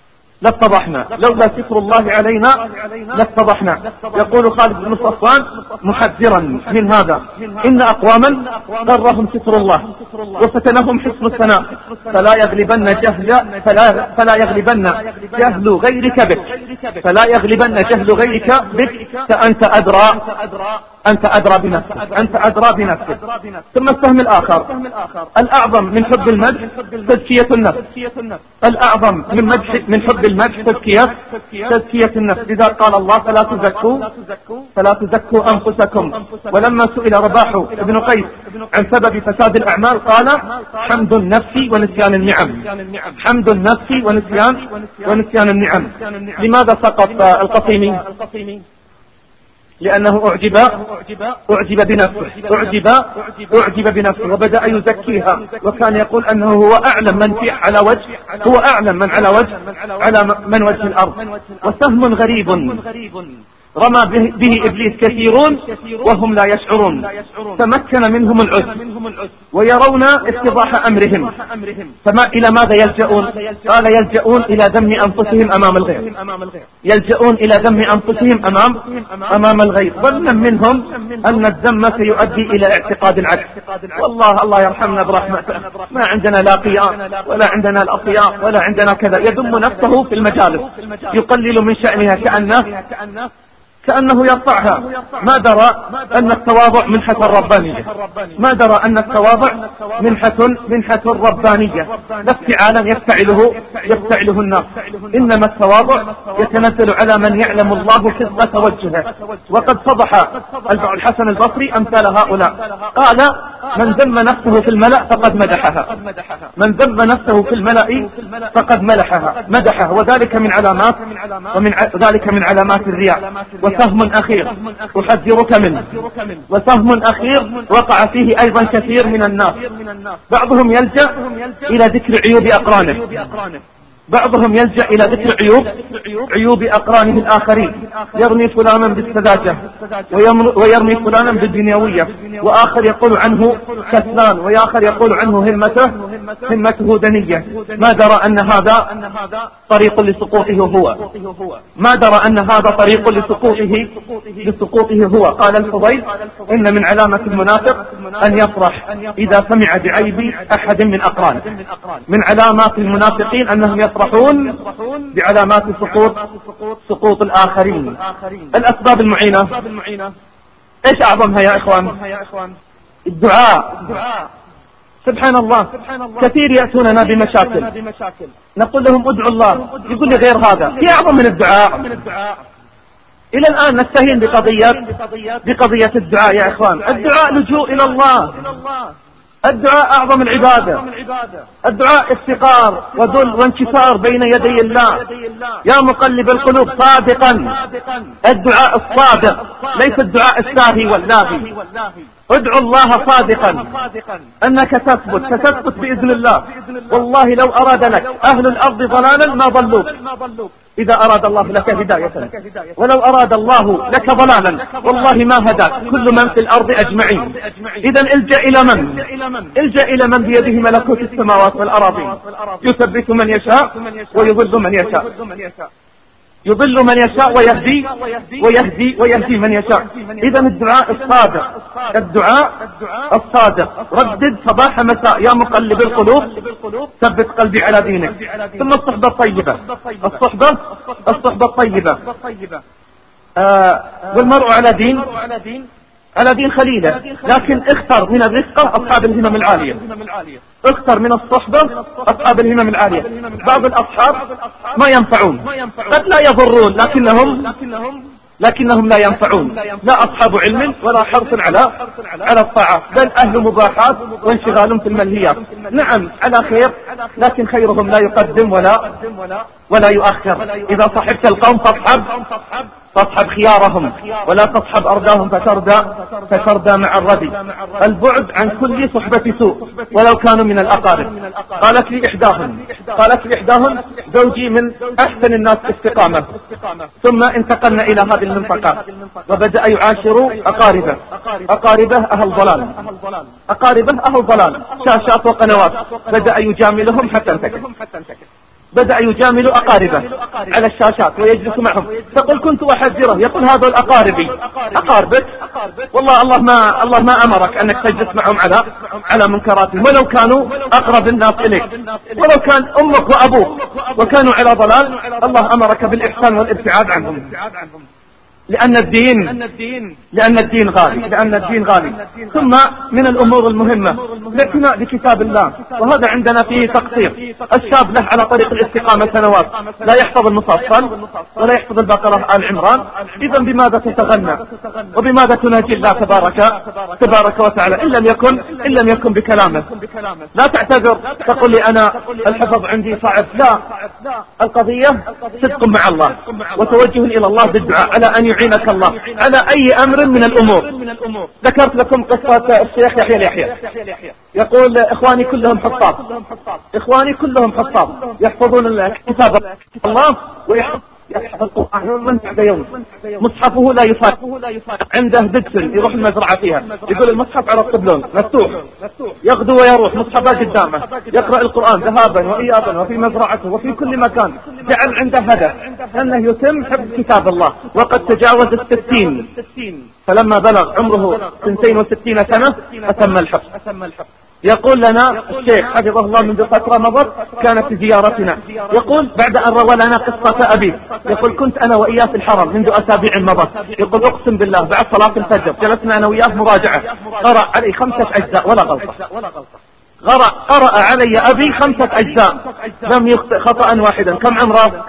لاتضحنا لولا ستر الله علينا لاتضحنا. يقول خالد بن صفوان محذرا من هذا: إن أقواما غرهم ستر الله وفتنهم حسن الثناء فلا يغلبن جهل فلا, فلا يغلبن جهل غيرك بك فلا يغلبن جهل غيرك بك فأنت أدرى أنت أدرى بنفسك، أنت أدرى بنفسك. ثم السهم الآخر الأعظم من حب المدح تزكية النفس، الأعظم من مدح من حب المدح تزكية تزكية النفس. لذا قال الله فلا تزكوا فلا تزكوا أنفسكم. ولما سئل رباح بن قيس عن سبب فساد الأعمال قال حمد النفس ونسيان النعم، حمد النفس ونسيان ونسيان النعم. لماذا سقط القصيمي؟ لأنه أعجب أعجب بنفسه أعجب أعجب بنفسه وبدأ يزكيها، وكان يقول أنه هو أعلم من في على وجه هو أعلم من على وجه على من وجه الأرض. وسهم غريب رمى به, به إبليس كثيرون وهم لا يشعرون، تمكن منهم العجب ويرون اتضاح أمرهم، فما إلى ماذا يلجؤون؟ قال يلجؤون إلى ذم أنفسهم أمام الغير، يلجؤون إلى ذم أنفسهم أمام أمام الغير، ظنا منهم أن الذم سيؤدي إلى اعتقاد العكس. والله الله يرحمنا برحمته، ما عندنا لا قيام ولا عندنا الأطياء ولا عندنا كذا، يذم نفسه في المجالس، يقلل من شأنها كأنه كأنه يرفعها. ما درى أن التواضع منحة ربانية، ما درى أن التواضع منحة منحة ربانية، لا افتعالا يفتعله يفتعله الناس، إنما التواضع يتنزل على من يعلم الله خصلة وجهه. وقد فضح الحسن البصري أمثال هؤلاء، قال من ذم نفسه في الملأ فقد مدحها، من ذم نفسه في الملأ فقد ملحها مدحها، وذلك من علامات ومن ذلك من علامات الرياء. وسهم أخير أحذرك منه، وسهم أخير وقع فيه أيضا كثير من الناس، بعضهم يلجأ إلى ذكر عيوب أقرانه، بعضهم يلجأ إلى ذكر عيوب عيوب أقرانه الآخرين، يرمي فلانا بالسذاجة ويرمي فلانا بالدنيوية، وآخر يقول عنه كسلان، وآخر يقول عنه همته همته دنية. ما درى أن هذا طريق لسقوطه هو، ما درى أن هذا طريق لسقوطه لسقوطه هو. قال الفضيل إن من علامة المنافق أن يفرح إذا سمع بعيب أحد من أقرانه، من علامات المنافقين أنهم يفرحون بعلامات سقوط سقوط الآخرين. الأسباب المعينة إيش أعظمها يا إخوان؟ الدعاء. سبحان الله، كثير يأتوننا بمشاكل نقول لهم ادعوا الله، يقول لي غير هذا، في أعظم من الدعاء. إلى الآن نستهين بقضية بقضية الدعاء يا إخوان. الدعاء لجوء إلى الله، الدعاء أعظم العبادة، الدعاء افتقار وذل وانكسار بين يدي الله. يا مقلب القلوب صادقا، الدعاء الصادق ليس الدعاء الساهي واللاهي. ادعو الله صادقا أنك تثبت فتثبت بإذن الله. والله لو أراد لك أهل الأرض ضلالا ما ضلوك إذا أراد الله لك هداية، ولو أراد الله لك ضلالا والله ما هداك كل من في الأرض أجمعين. إذا الجأ إلى من؟ الجأ إلى من بيده ملكوت السماوات والأراضين، يثبت من يشاء ويضل من يشاء، يضل من يشاء ويهدي ويهدي ويهدي من يشاء. إذا الدعاء الصادق، الدعاء الصادق، ردد صباح مساء يا مقلب القلوب ثبت قلبي على دينك. ثم الصحبة الطيبة، الصحبة الصحبة الطيبة. آه والمرء على دين على دين خليله، لكن اختر من الرفقة أصحاب الهمم العالية، اختر من الصحبة أصحاب الهمم العالية. بعض الأصحاب ما ينفعون، قد لا يضرون لكنهم لكنهم لا ينفعون، لا أصحاب علم ولا حرص على على الطاعة، بل أهل مباحات وانشغال في الملهيات. نعم على خير، لكن خيرهم لا يقدم ولا ولا يؤخر. إذا صحبت القوم فاصحب تصحب خيارهم ولا تصحب أرداهم فتردى فتردى مع الردي. البعد عن كل صحبة سوء ولو كانوا من الأقارب. قالت لي إحداهم قالت لي إحداهم زوجي من أحسن الناس استقامة، ثم انتقلنا إلى هذه المنطقة وبدأ يعاشر أقاربه أقاربه أهل ضلال أقاربه أهل ضلال شاشات وقنوات، بدأ يجاملهم حتى انتكت، بدأ يجامل أقاربه على الشاشات ويجلس معهم. تقول كنت أحذره، يقول هذا الأقاربي أقاربك، والله الله ما الله ما أمرك أنك تجلس معهم على على منكراتهم، ولو كانوا أقرب الناس إليك، ولو كان أمك وأبوك وكانوا على ضلال، الله أمرك بالإحسان والابتعاد عنهم. لأن الدين لأن الدين غالي لأن الدين غالي ثم من الأمور المهمة الاعتناء بكتاب الله، وهذا عندنا فيه تقصير. الشاب له على طريق الاستقامة سنوات لا يحفظ المفصل ولا يحفظ البقرة آل عمران، إذا بماذا تتغنى وبماذا تناجي الله تبارك تبارك وتعالى إن لم يكن إن لم يكن بكلامه؟ لا تعتذر تقول لي أنا الحفظ عندي صعب، لا، القضية صدق مع الله وتوجه إلى الله بالدعاء على أن يعينك الله على أي أمر من الأمور. ذكرت لكم قصة الشيخ يحيى اليحيى، يقول إخواني كلهم حفاظ إخواني كلهم حفاظ يحفظون كتاب الله ويحفظ يحفظ القرآن من بعد يوم، مصحفه لا يفات، عنده دبسل يروح المزرعة فيها، يقول المصحف على الطبلون مفتوح، يغدو ويروح مصحفه قدامه، يقرأ القرآن ذهابا وإيابا وفي مزرعته وفي كل مكان، جعل عنده هدف أنه يتم حفظ كتاب الله، وقد تجاوز الستين، فلما بلغ عمره اثنتين وستين سنة أتم الحفظ. يقول لنا الشيخ حفظه الله منذ فترة مضت كانت في زيارتنا، يقول بعد أن روى لنا قصة أبيه، يقول كنت أنا وإياه في الحرم منذ أسابيع مضت، يقول أقسم بالله بعد صلاة الفجر جلسنا أنا وإياه مراجعة، قرأ علي خمسة أجزاء ولا غلطة، قرأ قرأ علي أبي خمسة أجزاء لم يخطئ خطأ واحدا. كم عمره؟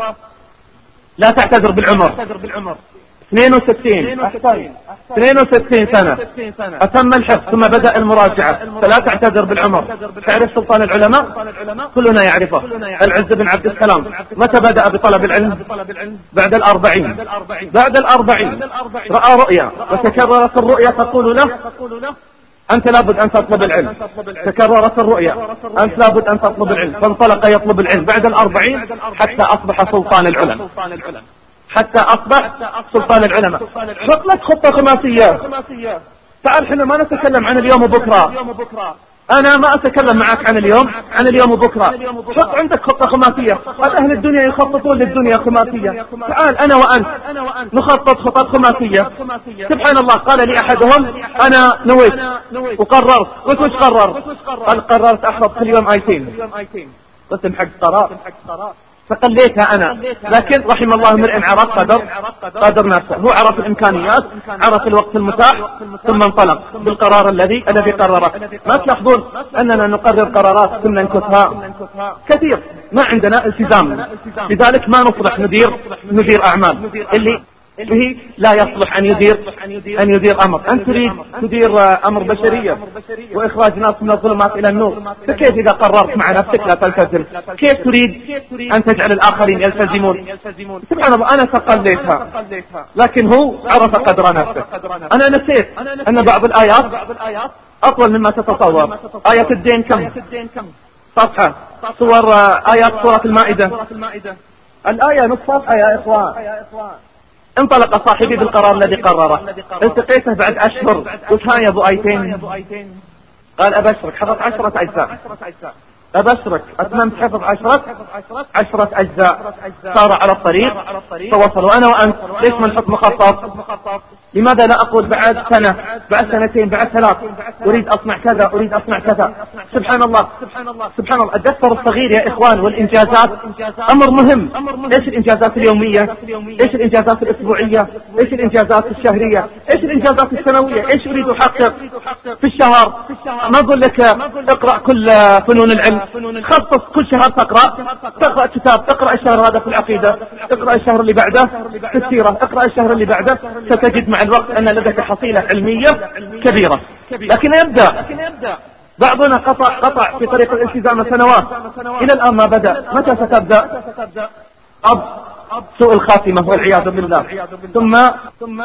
لا تعتذر بالعمر، اثنين وستين اثنين وستين سنة أتم الحفظ ثم بدأ المراجعة، فلا تعتذر بالعمر. تعرف سلطان العلماء؟ كلنا يعرفه، العز بن عبد السلام. متى بدأ بطلب العلم؟ بعد الأربعين بعد الأربعين رأى رؤيا وتكررت الرؤيا تقول له أنت لابد أن تطلب العلم، تكررت الرؤيا أنت لابد أن تطلب العلم، فانطلق يطلب العلم بعد الأربعين حتى أصبح سلطان العلم حتى أصبح سلطان العلماء. حط لك خطة خماسية. تعال حنا ما نتكلم عن اليوم وبكرة، أنا ما أتكلم معك عن اليوم عن اليوم وبكرة. حط عندك خطة خماسية. قال أهل الدنيا يخططون للدنيا خماسية، تعال أنا وأنت نخطط خطط خماسية. سبحان الله، قال لي أحدهم أنا نويت وقررت. قلت وش قررت؟ قال قررت أحفظ كل يوم آيتين. قلت محق قرار فقليتها أنا، لكن رحم الله امرئ عرف قدر قدر نفسه. هو عرف الإمكانيات، عرف الوقت المتاح، ثم انطلق بالقرار الذي الذي قرره. ما تلاحظون أننا نقرر قرارات كنا ننكثها كثير، ما عندنا التزام، لذلك ما نصلح ندير ندير أعمال اللي به لا يصلح أن يدير أن يدير أمر. أنت تريد تدير أمر بشرية وإخراج ناس من الظلمات إلى النور، فكيف إذا قررت مع نفسك لا تلتزم؟ كيف تريد أن تجعل الآخرين يلتزمون؟ سبحان الله، أنا تقليتها، لكن هو عرف قدر نفسه. أنا نسيت أن بعض الآيات أطول مما تتصور. آية الدين كم صفحة؟ صور آيات سورة المائدة الآية نصف صفحة يا إخوان. انطلق صاحبي بالقرار الذي قرره، التقيته بعد أشهر، قلت ها يا أبو آيتين؟ قال أبشرك حفظ عشرة أجزاء. أبشرك أتممت حفظ عشرة عشرة أجزاء. صار على الطريق فوصل. وأنا وأنت ليش ما نحط مخطط؟ لماذا لا أقول بعد سنة بعد سنتين بعد ثلاث أريد أصنع كذا أريد أصنع كذا؟ سبحان الله سبحان الله. الدفتر الصغير يا إخوان والإنجازات أمر مهم. إيش الإنجازات اليومية؟ إيش الإنجازات الأسبوعية؟ إيش الإنجازات الشهرية؟ إيش الإنجازات السنوية؟ إيش أريد أحقق في الشهر؟ ما أقول لك اقرأ كل فنون العلم، خصص كل شهر تقرأ تقرأ كتاب، تقرأ الشهر هذا في العقيدة، اقرأ الشهر اللي بعده في السيرة، اقرأ الشهر اللي بعده، ستجد مع الوقت أن لديك حصيلة علمية كبيرة. لكن يبدأ بعضنا قطع قطع في طريق الالتزام سنوات إلى الآن ما بدأ. متى ستبدأ؟ أب سوء الخاتمة والعياذ بالله. ثم ثم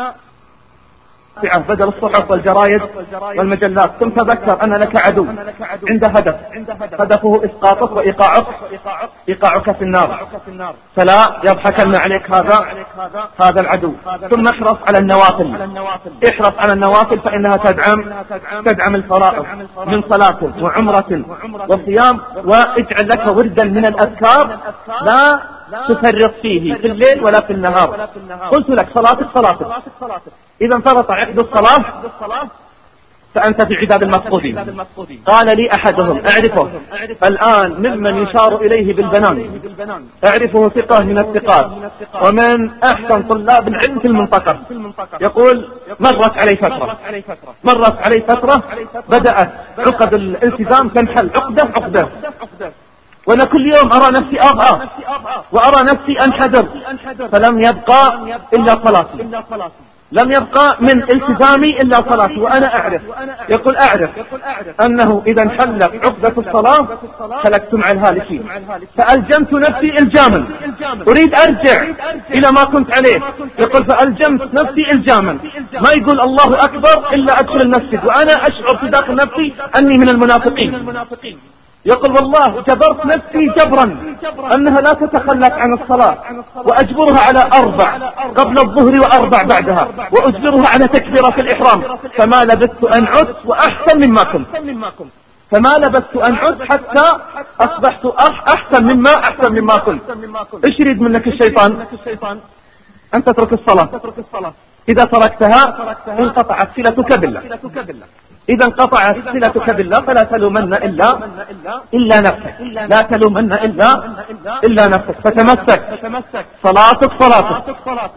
بدل الصحف والجرائد والمجلات. ثم تذكر أن لك عدو عنده هدف، هدفه إسقاطك وإيقاعك إيقاعك في النار، فلا يضحكن عليك هذا هذا العدو. ثم احرص على النوافل، احرص على النوافل فإنها تدعم تدعم الفرائض من صلاة وعمرة وصيام. واجعل لك وردا من الأذكار لا تفرط فيه في الليل ولا في النهار. قلت لك صلاتك صلاتك إذا انفرط عقد الصلاة فأنت في عداد المفقودين. قال لي أحدهم أعرفه الآن ممن يشار إليه بالبنان، أعرفه ثقة من الثقات ومن أحسن طلاب العلم في المنطقة. يقول مرت علي فترة مرت علي فترة بدأت عقد الالتزام تنحل عقدة عقدة، وأنا كل يوم أرى نفسي أضعف وأرى نفسي أنحدر، فلم يبقى إلا صلاتي، لم يبقى من التزامي إلا صلاتي. وأنا أعرف، يقول أعرف أنه إذا انحلت عقدة الصلاة هلكت مع الهالكين، فألجمت نفسي إلجاما، أريد أرجع إلى ما كنت عليه. يقول فألجمت نفسي إلجاما، ما يقول الله أكبر إلا أدخل المسجد وأنا أشعر في داخل نفسي أني من المنافقين. يقول والله جبرت نفسي جبرا أنها لا تتخلف عن الصلاة، وأجبرها على أربع قبل الظهر وأربع بعدها، وأجبرها على تكبيرة الإحرام، فما لبثت أن عدت وأحسن مما كنت، فما لبثت أن عدت حتى أصبحت أحسن مما أحسن مما كنت. إيش يريد منك الشيطان؟ أن تترك الصلاة. إذا تركتها انقطعت صلتك بالله، إذا انقطعت صلتك بالله فلا تلومن إلا إلا نفسك، لا تلومن إلا إلا نفسك. فتمسك، صلاتك صلاتك.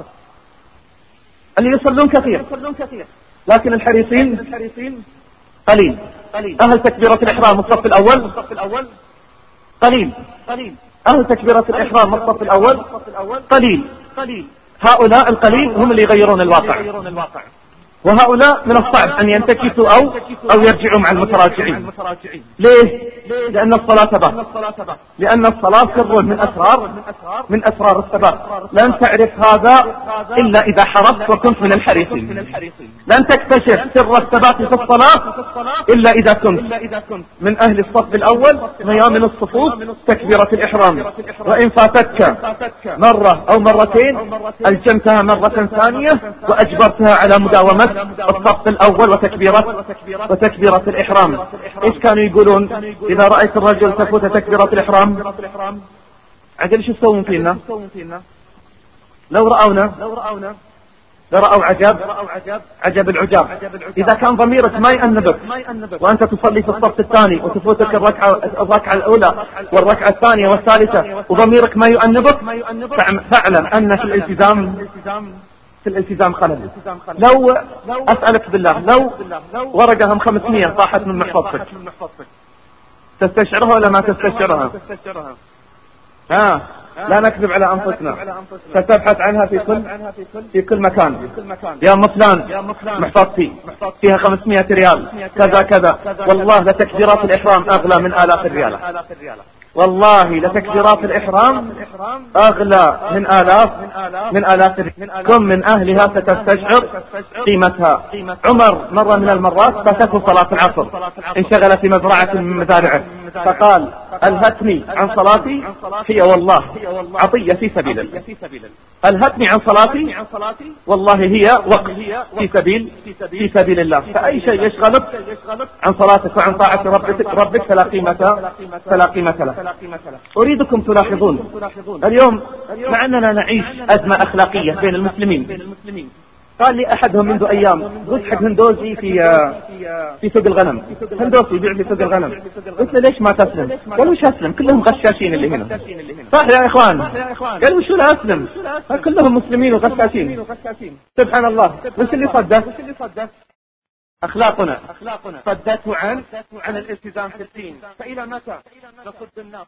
اللي يصلون كثير لكن الحريصين قليل. أهل تكبيرة الإحرام الصف الأول قليل، أهل تكبيرة الإحرام الصف الأول قليل. هؤلاء القليل هم اللي يغيرون الواقع، وهؤلاء من الصعب أن ينتكسوا أو أو يرجعوا مع المتراجعين. ليه؟ لأن الصلاة ثبات، لأن الصلاة سر من أسرار من أسرار الثبات. لن تعرف هذا إلا إذا حرصت وكنت من الحريصين، لن تكتشف سر الثبات في الصلاة إلا إذا كنت من أهل الصف الأول ميامن الصفوف تكبيرة الإحرام. وإن فاتتك مرة أو مرتين ألجمتها مرة ثانية وأجبرتها على مداومة الصف الأول وتكبيرة وتكبيرة الإحرام. إيش كانوا يقولون إذا رأيت الرجل تفوت تكبيرة الإحرام؟ عجل شو يسوون فينا؟ لو رأونا لرأوا عجب عجب العجاب. إذا كان ضميرك ما يأنبك وأنت تصلي في الصف الثاني وتفوتك الركعة الركعة الأولى والركعة الثانية والثالثة وضميرك ما يؤنبك، فاعلم أن في الالتزام في الالتزام خلل. لو أسألك بالله، لو ورقة هم خمسمية طاحت من محفظتك تستشعرها ولا ما تستشعرها؟ ها لا نكذب على أنفسنا، فتبحث عنها في كل في كل مكان. يا مفلان محفظتي فيها خمسمية ريال كذا كذا، والله لتكبيرات الإحرام أغلى من آلاف الريال، والله لتكبيرات الإحرام أغلى من آلاف من آلاف. كم من أهلها ستستشعر قيمتها. عمر مرة من المرات فاتته صلاة العصر، انشغل في مزرعة من مزارعه، فقال ألهتني عن صلاتي هي والله عطية في سبيل الله، ألهتني عن صلاتي والله هي وقت في سبيل في سبيل الله. فأي شيء يشغلك عن صلاتك وعن طاعة ربك ربك فلا قيمة فلا قيمة له. أريدكم تلاحظون اليوم مع أننا نعيش أزمة أخلاقية بين المسلمين. قال لي أحدهم منذ أيام، قلت حق هندوسي في في سوق الغنم، هندوسي يبيع في سوق الغنم، قلت له ليش ما تسلم؟ قال وش أسلم؟ كلهم غشاشين اللي هنا. صح يا إخوان؟ قال وش لا أسلم؟ كلهم مسلمين وغشاشين. سبحان الله. وش اللي صدق؟ أخلاقنا صدته عن عن الالتزام في الدين. فإلى متى نصد الناس